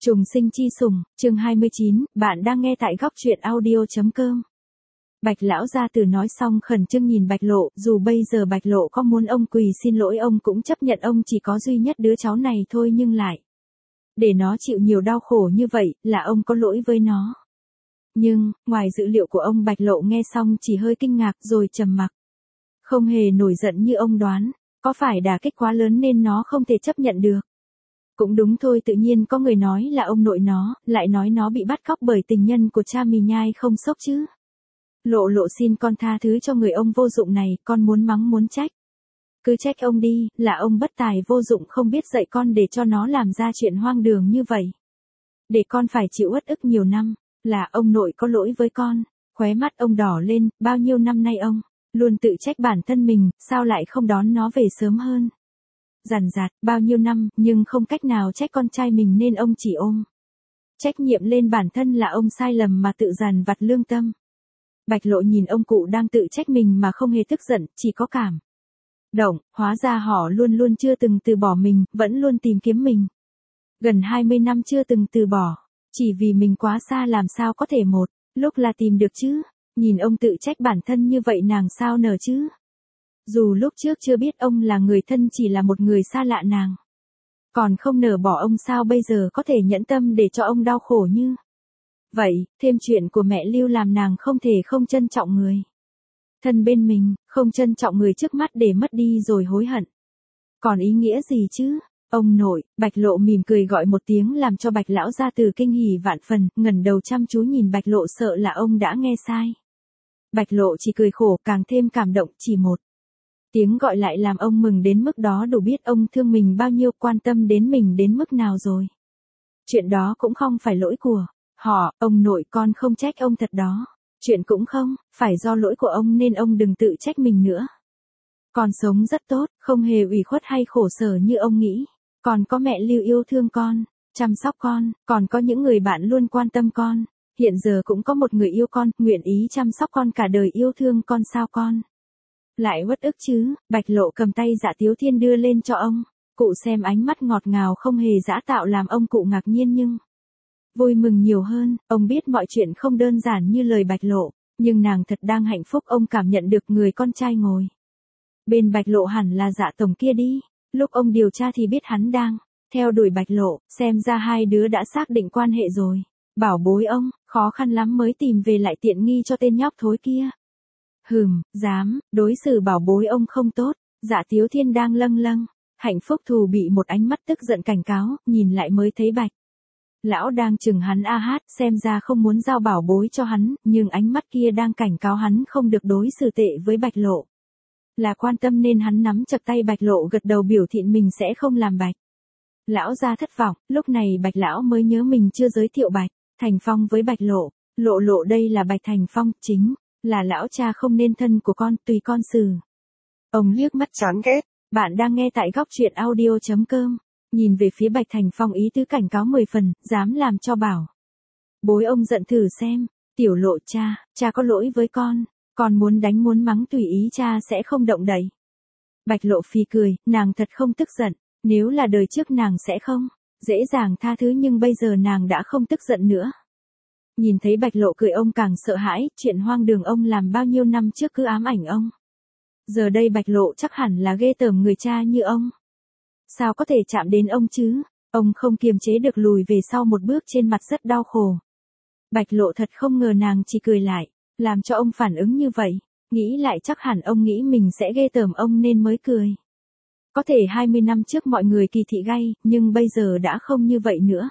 Trùng sinh chi sủng, chương 29, bạn đang nghe tại góc truyện audio.com. Bạch lão gia tử nói xong khẩn trương nhìn Bạch Lộ, dù bây giờ Bạch Lộ có muốn ông quỳ xin lỗi ông cũng chấp nhận ông chỉ có duy nhất đứa cháu này thôi nhưng lại. Để nó chịu nhiều đau khổ như vậy, là ông có lỗi với nó. Nhưng, ngoài dự liệu của ông Bạch Lộ nghe xong chỉ hơi kinh ngạc rồi trầm mặc. Không hề nổi giận như ông đoán, có phải đả kích quá lớn nên nó không thể chấp nhận được. Cũng đúng thôi, tự nhiên có người nói là ông nội nó, lại nói nó bị bắt cóc bởi tình nhân của cha mì nhai không sốc chứ. Lộ Lộ xin con tha thứ cho người ông vô dụng này, con muốn mắng muốn trách. Cứ trách ông đi, là ông bất tài vô dụng không biết dạy con để cho nó làm ra chuyện hoang đường như vậy. Để con phải chịu uất ức nhiều năm, là ông nội có lỗi với con. Khóe mắt ông đỏ lên, bao nhiêu năm nay ông luôn tự trách bản thân mình, sao lại không đón nó về sớm hơn. Dằn dặt, bao nhiêu năm, nhưng không cách nào trách con trai mình nên ông chỉ ôm trách nhiệm lên bản thân là ông sai lầm mà tự dằn vặt lương tâm. Bạch Lộ nhìn ông cụ đang tự trách mình mà không hề tức giận, chỉ có cảm động, hóa ra họ luôn luôn chưa từng từ bỏ mình, vẫn luôn tìm kiếm mình. Gần 20 năm chưa từng từ bỏ, chỉ vì mình quá xa làm sao có thể một lúc là tìm được chứ. Nhìn ông tự trách bản thân như vậy nàng sao nở chứ. Dù lúc trước chưa biết ông là người thân chỉ là một người xa lạ nàng còn không nỡ bỏ ông, sao bây giờ có thể nhẫn tâm để cho ông đau khổ như vậy. Thêm chuyện của mẹ Lưu làm nàng không thể không trân trọng người thân bên mình, không trân trọng người trước mắt để mất đi rồi hối hận. Còn ý nghĩa gì chứ? Ông nội. Bạch Lộ mỉm cười gọi một tiếng làm cho Bạch lão gia tử kinh hỉ vạn phần, ngẩng đầu chăm chú nhìn Bạch Lộ sợ là ông đã nghe sai. Bạch Lộ chỉ cười khổ, càng thêm cảm động, chỉ một tiếng gọi lại làm ông mừng đến mức đó đủ biết ông thương mình bao nhiêu, quan tâm đến mình đến mức nào rồi. Chuyện đó cũng không phải lỗi của họ, ông nội, con không trách ông thật đó. Chuyện cũng không phải do lỗi của ông nên ông đừng tự trách mình nữa. Con sống rất tốt, không hề ủy khuất hay khổ sở như ông nghĩ. Còn có mẹ Lưu yêu thương con, chăm sóc con, còn có những người bạn luôn quan tâm con. Hiện giờ cũng có một người yêu con, nguyện ý chăm sóc con cả đời, yêu thương con, sao con lại uất ức chứ. Bạch Lộ cầm tay Dạ Tiếu Thiên đưa lên cho ông. Cụ xem ánh mắt ngọt ngào không hề giã tạo làm ông cụ ngạc nhiên nhưng vui mừng nhiều hơn. Ông biết mọi chuyện không đơn giản như lời Bạch Lộ, nhưng nàng thật đang hạnh phúc. Ông cảm nhận được người con trai ngồi bên Bạch Lộ hẳn là Dạ tổng kia đi. Lúc ông điều tra thì biết hắn đang theo đuổi Bạch Lộ, xem ra hai đứa đã xác định quan hệ rồi. Bảo bối ông, khó khăn lắm mới tìm về lại tiện nghi cho tên nhóc thối kia. Dám đối xử bảo bối ông không tốt. Dạ Tiếu Thiên đang lâng lâng hạnh phúc thù bị một ánh mắt tức giận cảnh cáo, nhìn lại mới thấy Bạch lão đang chừng hắn xem ra không muốn giao bảo bối cho hắn, nhưng ánh mắt kia đang cảnh cáo hắn không được đối xử tệ với Bạch Lộ. Là quan tâm nên hắn nắm chặt tay Bạch Lộ gật đầu biểu thị mình sẽ không làm Bạch lão ra thất vọng. Lúc này Bạch lão mới nhớ mình chưa giới thiệu Bạch Thành Phong với Bạch Lộ. Lộ Lộ, đây là Bạch Thành Phong, chính là lão cha không nên thân của con, tùy con xử. Ông liếc mắt chán ghét. Bạn đang nghe tại góc truyện audio.com. Nhìn về phía Bạch Thành Phong ý tứ cảnh cáo 10 phần, dám làm cho bảo bối ông giận thử xem. Tiểu Lộ, cha có lỗi với con muốn đánh muốn mắng tùy ý, cha sẽ không động đậy. Bạch Lộ phì cười, nàng thật không tức giận. Nếu là đời trước nàng sẽ không dễ dàng tha thứ, nhưng bây giờ nàng đã không tức giận nữa. Nhìn thấy Bạch Lộ cười ông càng sợ hãi, chuyện hoang đường ông làm bao nhiêu năm trước cứ ám ảnh ông. Giờ đây Bạch Lộ chắc hẳn là ghê tởm người cha như ông. Sao có thể chạm đến ông chứ? Ông không kiềm chế được lùi về sau một bước, trên mặt rất đau khổ. Bạch Lộ thật không ngờ nàng chỉ cười lại, làm cho ông phản ứng như vậy. Nghĩ lại chắc hẳn ông nghĩ mình sẽ ghê tởm ông nên mới cười. Có thể 20 năm trước mọi người kỳ thị gay, nhưng bây giờ đã không như vậy nữa.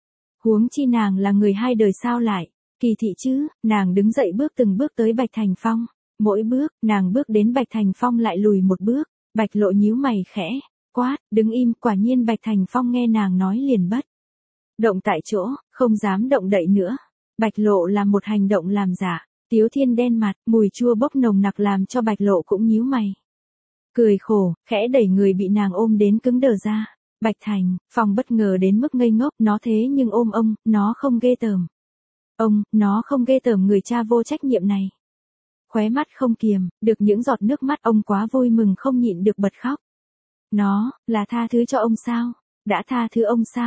Huống chi nàng là người hai đời sao lại kỳ thị chứ. Nàng đứng dậy bước từng bước tới Bạch Thành Phong. Mỗi bước, nàng bước đến Bạch Thành Phong lại lùi một bước. Bạch Lộ nhíu mày khẽ quát, đứng im. Quả nhiên Bạch Thành Phong nghe nàng nói liền bất động tại chỗ, không dám động đậy nữa. Bạch Lộ làm một hành động làm Dạ Tiếu Thiên đen mặt, mùi chua bốc nồng nặc làm cho Bạch Lộ cũng nhíu mày. Cười khổ, khẽ đẩy người bị nàng ôm đến cứng đờ ra. Bạch Thành Phong bất ngờ đến mức ngây ngốc, nó thế nhưng ôm ông, nó không ghê tởm ông, nó không ghê tởm người cha vô trách nhiệm này. Khóe mắt không kiềm được những giọt nước mắt, ông quá vui mừng không nhịn được bật khóc. Nó là tha thứ cho ông sao? Đã tha thứ ông sao?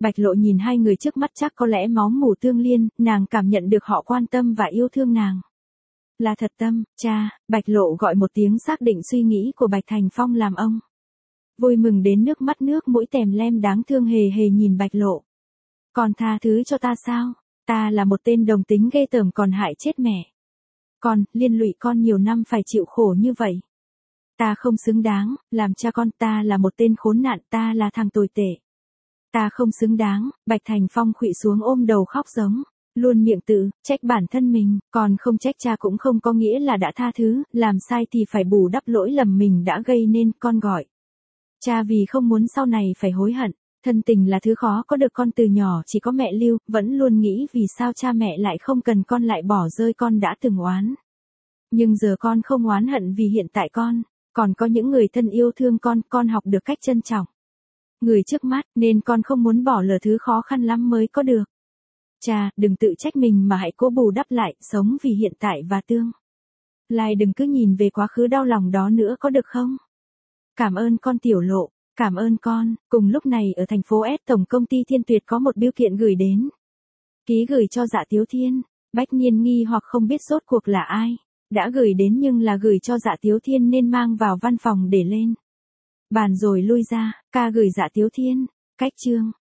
Bạch Lộ nhìn hai người trước mắt chắc có lẽ máu mủ tương liên, nàng cảm nhận được họ quan tâm và yêu thương nàng. Là thật tâm, cha, Bạch Lộ gọi một tiếng xác định suy nghĩ của Bạch Thành Phong làm ông. Vui mừng đến nước mắt nước mũi tèm lem đáng thương hề hề nhìn Bạch Lộ. Con tha thứ cho ta sao? Ta là một tên đồng tính ghê tởm còn hại chết mẹ. Con, liên lụy con nhiều năm phải chịu khổ như vậy. Ta không xứng đáng, làm cha con, ta là một tên khốn nạn, ta là thằng tồi tệ. Ta không xứng đáng, Bạch Thành Phong khuỵu xuống ôm đầu khóc giống. Luôn miệng tự trách bản thân mình, còn không trách cha cũng không có nghĩa là đã tha thứ, làm sai thì phải bù đắp lỗi lầm mình đã gây nên, con gọi. Cha vì không muốn sau này phải hối hận, thân tình là thứ khó có được, con từ nhỏ chỉ có mẹ lưu, vẫn luôn nghĩ vì sao cha mẹ lại không cần con lại bỏ rơi con đã từng oán. Nhưng giờ con không oán hận vì hiện tại con, còn có những người thân yêu thương con học được cách trân trọng người trước mắt, nên con không muốn bỏ lỡ thứ khó khăn lắm mới có được. Cha, đừng tự trách mình mà hãy cố bù đắp lại, sống vì hiện tại và tương lai, đừng cứ nhìn về quá khứ đau lòng đó nữa có được không? Cảm ơn con Tiểu Lộ, cảm ơn con. Cùng lúc này ở thành phố S, tổng công ty Thiên Tuyệt có một bưu kiện gửi đến. Ký gửi cho Dạ Tiếu Thiên. Bách Niên nghi hoặc không biết rốt cuộc là ai đã gửi đến, nhưng là gửi cho Dạ Tiếu Thiên nên mang vào văn phòng để lên bàn rồi lui ra. Ca gửi Dạ Tiếu Thiên. Cách chương